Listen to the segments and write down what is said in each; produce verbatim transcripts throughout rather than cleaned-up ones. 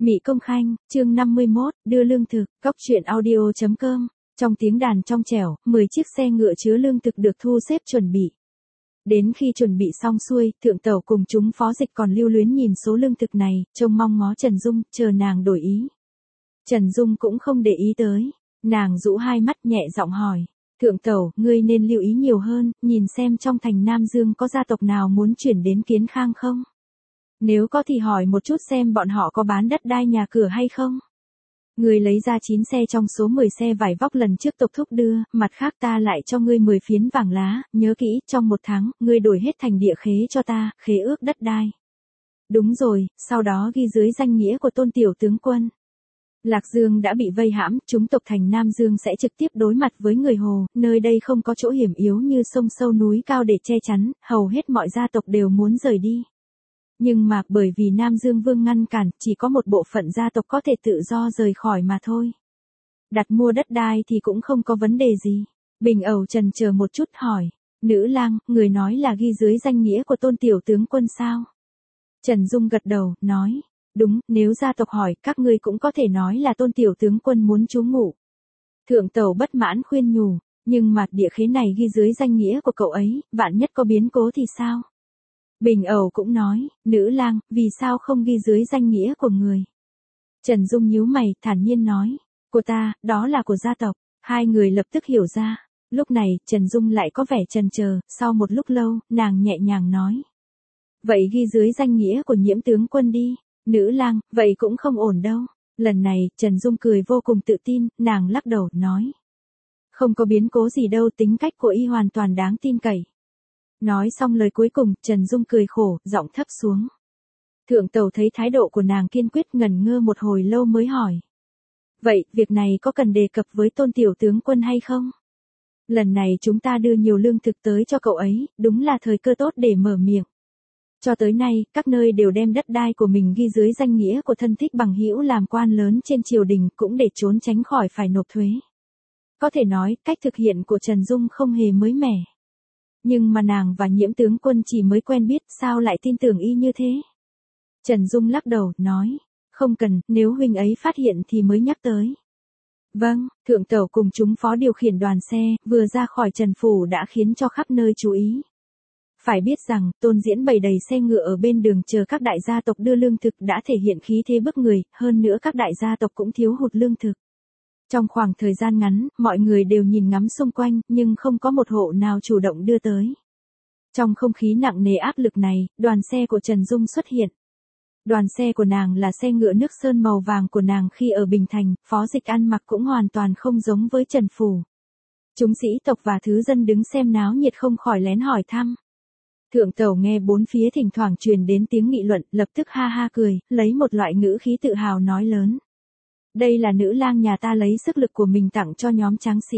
Mị Công Khanh, chương năm mươi mốt, đưa lương thực, góc truyện audio chấm com. Trong tiếng đàn trong trẻo, mười chiếc xe ngựa chứa lương thực được thu xếp chuẩn bị. Đến khi chuẩn bị xong xuôi, thượng tẩu cùng chúng phó dịch còn lưu luyến nhìn số lương thực này, trông mong ngó Trần Dung, chờ nàng đổi ý. Trần Dung cũng không để ý tới, nàng rũ hai mắt nhẹ giọng hỏi. Thượng tẩu, ngươi nên lưu ý nhiều hơn, nhìn xem trong thành Nam Dương có gia tộc nào muốn chuyển đến Kiến Khang không? Nếu có thì hỏi một chút xem bọn họ có bán đất đai nhà cửa hay không. Ngươi lấy ra chín xe trong số mười xe vải vóc lần trước tộc thúc đưa, mặt khác ta lại cho ngươi mười phiến vàng lá, nhớ kỹ, trong một tháng, ngươi đổi hết thành địa khế cho ta, khế ước đất đai. Đúng rồi, sau đó ghi dưới danh nghĩa của Tôn tiểu tướng quân. Lạc Dương đã bị vây hãm, chúng tộc thành Nam Dương sẽ trực tiếp đối mặt với người Hồ, nơi đây không có chỗ hiểm yếu như sông sâu núi cao để che chắn, hầu hết mọi gia tộc đều muốn rời đi. Nhưng mà bởi vì Nam Dương Vương ngăn cản, chỉ có một bộ phận gia tộc có thể tự do rời khỏi mà thôi. Đặt mua đất đai thì cũng không có vấn đề gì. Bình Ẩu chần chờ một chút hỏi, nữ lang, người nói là ghi dưới danh nghĩa của Tôn tiểu tướng quân sao? Trần Dung gật đầu, nói, đúng, nếu gia tộc hỏi, các ngươi cũng có thể nói là Tôn tiểu tướng quân muốn trú ngụ. Thượng tẩu bất mãn khuyên nhủ, nhưng mà địa khế này ghi dưới danh nghĩa của cậu ấy, vạn nhất có biến cố thì sao? Bình Ẩu cũng nói, nữ lang, vì sao không ghi dưới danh nghĩa của người? Trần Dung nhíu mày, thản nhiên nói, của ta, đó là của gia tộc. Hai người lập tức hiểu ra. Lúc này, Trần Dung lại có vẻ chần chờ, sau một lúc lâu, nàng nhẹ nhàng nói. Vậy ghi dưới danh nghĩa của Nhiễm tướng quân đi. Nữ lang, vậy cũng không ổn đâu. Lần này, Trần Dung cười vô cùng tự tin, nàng lắc đầu, nói. Không có biến cố gì đâu, tính cách của y hoàn toàn đáng tin cậy. Nói xong lời cuối cùng, Trần Dung cười khổ, giọng thấp xuống. Thượng tẩu thấy thái độ của nàng kiên quyết, ngần ngơ một hồi lâu mới hỏi. Vậy, việc này có cần đề cập với Tôn tiểu tướng quân hay không? Lần này chúng ta đưa nhiều lương thực tới cho cậu ấy, đúng là thời cơ tốt để mở miệng. Cho tới nay, các nơi đều đem đất đai của mình ghi dưới danh nghĩa của thân thích bằng hữu làm quan lớn trên triều đình, cũng để trốn tránh khỏi phải nộp thuế. Có thể nói, cách thực hiện của Trần Dung không hề mới mẻ. Nhưng mà nàng và Nhiễm tướng quân chỉ mới quen biết, sao lại tin tưởng y như thế? Trần Dung lắc đầu, nói, không cần, nếu huynh ấy phát hiện thì mới nhắc tới. Vâng, thượng tẩu cùng chúng phó điều khiển đoàn xe, vừa ra khỏi Trần Phủ đã khiến cho khắp nơi chú ý. Phải biết rằng, Tôn Diễn bày đầy xe ngựa ở bên đường chờ các đại gia tộc đưa lương thực đã thể hiện khí thế bức người, hơn nữa các đại gia tộc cũng thiếu hụt lương thực. Trong khoảng thời gian ngắn, mọi người đều nhìn ngắm xung quanh, nhưng không có một hộ nào chủ động đưa tới. Trong không khí nặng nề áp lực này, đoàn xe của Trần Dung xuất hiện. Đoàn xe của nàng là xe ngựa nước sơn màu vàng của nàng khi ở Bình Thành, phó dịch ăn mặc cũng hoàn toàn không giống với Trần Phủ. Chúng sĩ tộc và thứ dân đứng xem náo nhiệt không khỏi lén hỏi thăm. Thượng tẩu nghe bốn phía thỉnh thoảng truyền đến tiếng nghị luận, lập tức ha ha cười, lấy một loại ngữ khí tự hào nói lớn. Đây là nữ lang nhà ta lấy sức lực của mình tặng cho nhóm tráng sĩ.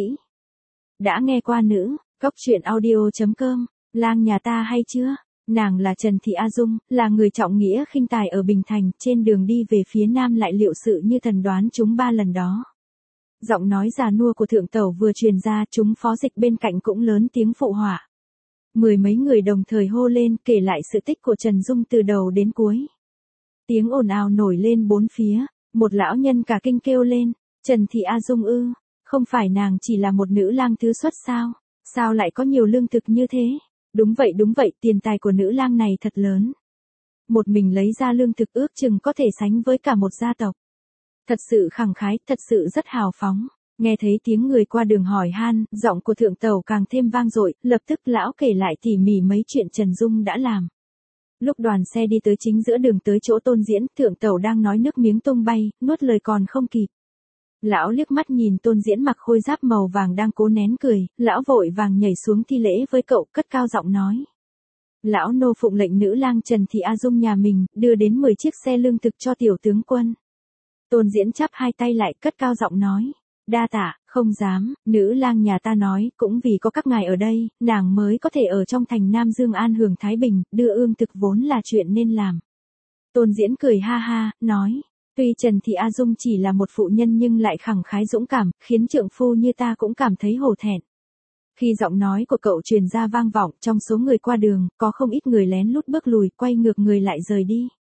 Đã nghe qua nữ, góc truyện audio chấm com, lang nhà ta hay chưa? Nàng là Trần Thị A Dung, là người trọng nghĩa khinh tài ở Bình Thành, trên đường đi về phía nam lại liệu sự như thần đoán chúng ba lần đó. Giọng nói già nua của thượng tẩu vừa truyền ra, chúng phó dịch bên cạnh cũng lớn tiếng phụ họa. Mười mấy người đồng thời hô lên kể lại sự tích của Trần Dung từ đầu đến cuối. Tiếng ồn ào nổi lên bốn phía. Một lão nhân cả kinh kêu lên, Trần Thị A Dung ư, không phải nàng chỉ là một nữ lang thứ xuất sao, sao lại có nhiều lương thực như thế? Đúng vậy đúng vậy, tiền tài của nữ lang này thật lớn. Một mình lấy ra lương thực ước chừng có thể sánh với cả một gia tộc. Thật sự khẳng khái, thật sự rất hào phóng. Nghe thấy tiếng người qua đường hỏi han, giọng của thượng tẩu càng thêm vang dội, lập tức lão kể lại tỉ mỉ mấy chuyện Trần Dung đã làm. Lúc đoàn xe đi tới chính giữa đường tới chỗ Tôn Diễn, thượng tẩu đang nói nước miếng tung bay, nuốt lời còn không kịp. Lão liếc mắt nhìn Tôn Diễn mặc khôi giáp màu vàng đang cố nén cười, lão vội vàng nhảy xuống thi lễ với cậu, cất cao giọng nói. Lão nô phụng lệnh nữ lang Trần Thị A Dung nhà mình, đưa đến mười chiếc xe lương thực cho tiểu tướng quân. Tôn Diễn chắp hai tay lại, cất cao giọng nói. Đa tạ, không dám, nữ lang nhà ta nói, cũng vì có các ngài ở đây, nàng mới có thể ở trong thành Nam Dương an hưởng thái bình, đưa ương thực vốn là chuyện nên làm. Tôn Diễn cười ha ha, nói, tuy Trần Thị A Dung chỉ là một phụ nhân nhưng lại khẳng khái dũng cảm, khiến trượng phu như ta cũng cảm thấy hổ thẹn. Khi giọng nói của cậu truyền ra vang vọng, trong số người qua đường, có không ít người lén lút bước lùi, quay ngược người lại rời đi.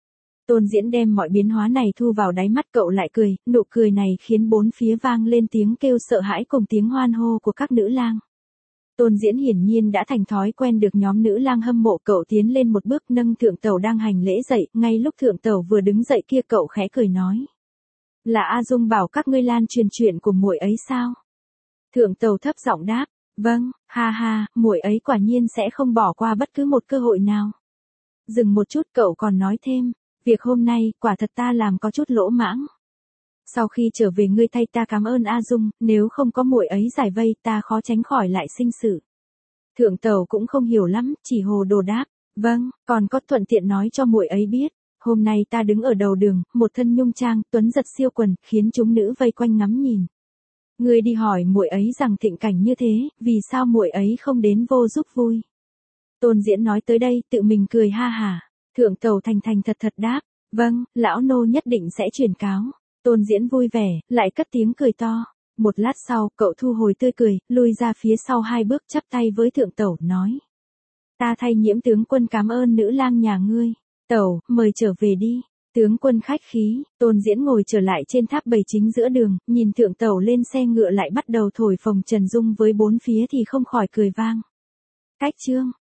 Tôn Diễn đem mọi biến hóa này thu vào đáy mắt cậu lại cười, nụ cười này khiến bốn phía vang lên tiếng kêu sợ hãi cùng tiếng hoan hô của các nữ lang. Tôn Diễn hiển nhiên đã thành thói quen được nhóm nữ lang hâm mộ, cậu tiến lên một bước nâng thượng tẩu đang hành lễ dậy, ngay lúc thượng tẩu vừa đứng dậy kia cậu khẽ cười nói. Là A Dung bảo các ngươi lan truyền chuyện của muội ấy sao? Thượng tẩu thấp giọng đáp, vâng, ha ha, muội ấy quả nhiên sẽ không bỏ qua bất cứ một cơ hội nào. Dừng một chút cậu còn nói thêm, việc hôm nay quả thật ta làm có chút lỗ mãng. Sau khi trở về ngươi thay ta cảm ơn A Dung, nếu không có muội ấy giải vây ta khó tránh khỏi lại sinh sự. Thượng tẩu cũng không hiểu lắm, chỉ hồ đồ đáp, vâng, còn có thuận tiện nói cho muội ấy biết, hôm nay ta đứng ở đầu đường, một thân nhung trang, tuấn giật siêu quần, khiến chúng nữ vây quanh ngắm nhìn. Ngươi đi hỏi muội ấy rằng thịnh cảnh như thế, vì sao muội ấy không đến vô giúp vui. Tôn Diễn nói tới đây, tự mình cười ha hả. Thượng tẩu thành thành thật thật đáp, vâng, lão nô nhất định sẽ truyền cáo. Tôn Diễn vui vẻ, lại cất tiếng cười to. Một lát sau, cậu thu hồi tươi cười, lui ra phía sau hai bước chắp tay với thượng tẩu, nói. Ta thay Nhiễm tướng quân cảm ơn nữ lang nhà ngươi. Tẩu, mời trở về đi. Tướng quân khách khí, Tôn Diễn ngồi trở lại trên tháp bầy chính giữa đường, nhìn thượng tẩu lên xe ngựa lại bắt đầu thổi phồng trần dung với bốn phía thì không khỏi cười vang. Cách chương